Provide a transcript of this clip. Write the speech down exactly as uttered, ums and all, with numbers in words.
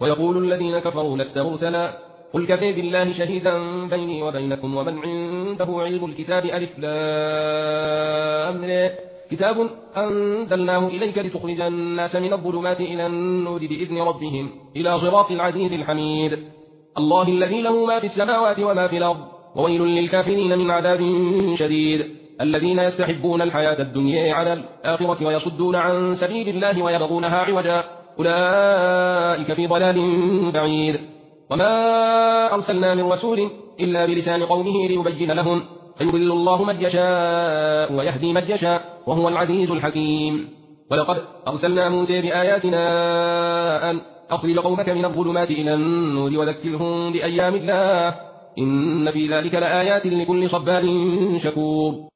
ويقول الذين كفروا لست مرسلا قل كفى بالله شهيدا بيني وبينكم ومن عنده علم الكتاب ألف لام را كتاب أنزلناه إليك لتخرج الناس من الظلمات إلى النور بإذن ربهم إلى صراط العزيز الحميد الله الذي له ما في السماوات وما في الأرض وويل للكافرين من عذاب شديد الذين يستحبون الحياة الدنيا على الآخرة ويصدون عن سبيل الله ويبغونها عوجا أولئك في ضلال بعيد وما أرسلنا من رسول إلا بلسان قومه ليبين لهم فيضل الله من يشاء ويهدي من يشاء وهو العزيز الحكيم ولقد أرسلنا موسى بآياتنا أن أخرج قومك من الظلمات إلى النور وذكرهم بأيام الله إن في ذلك لآيات لكل صبار شكور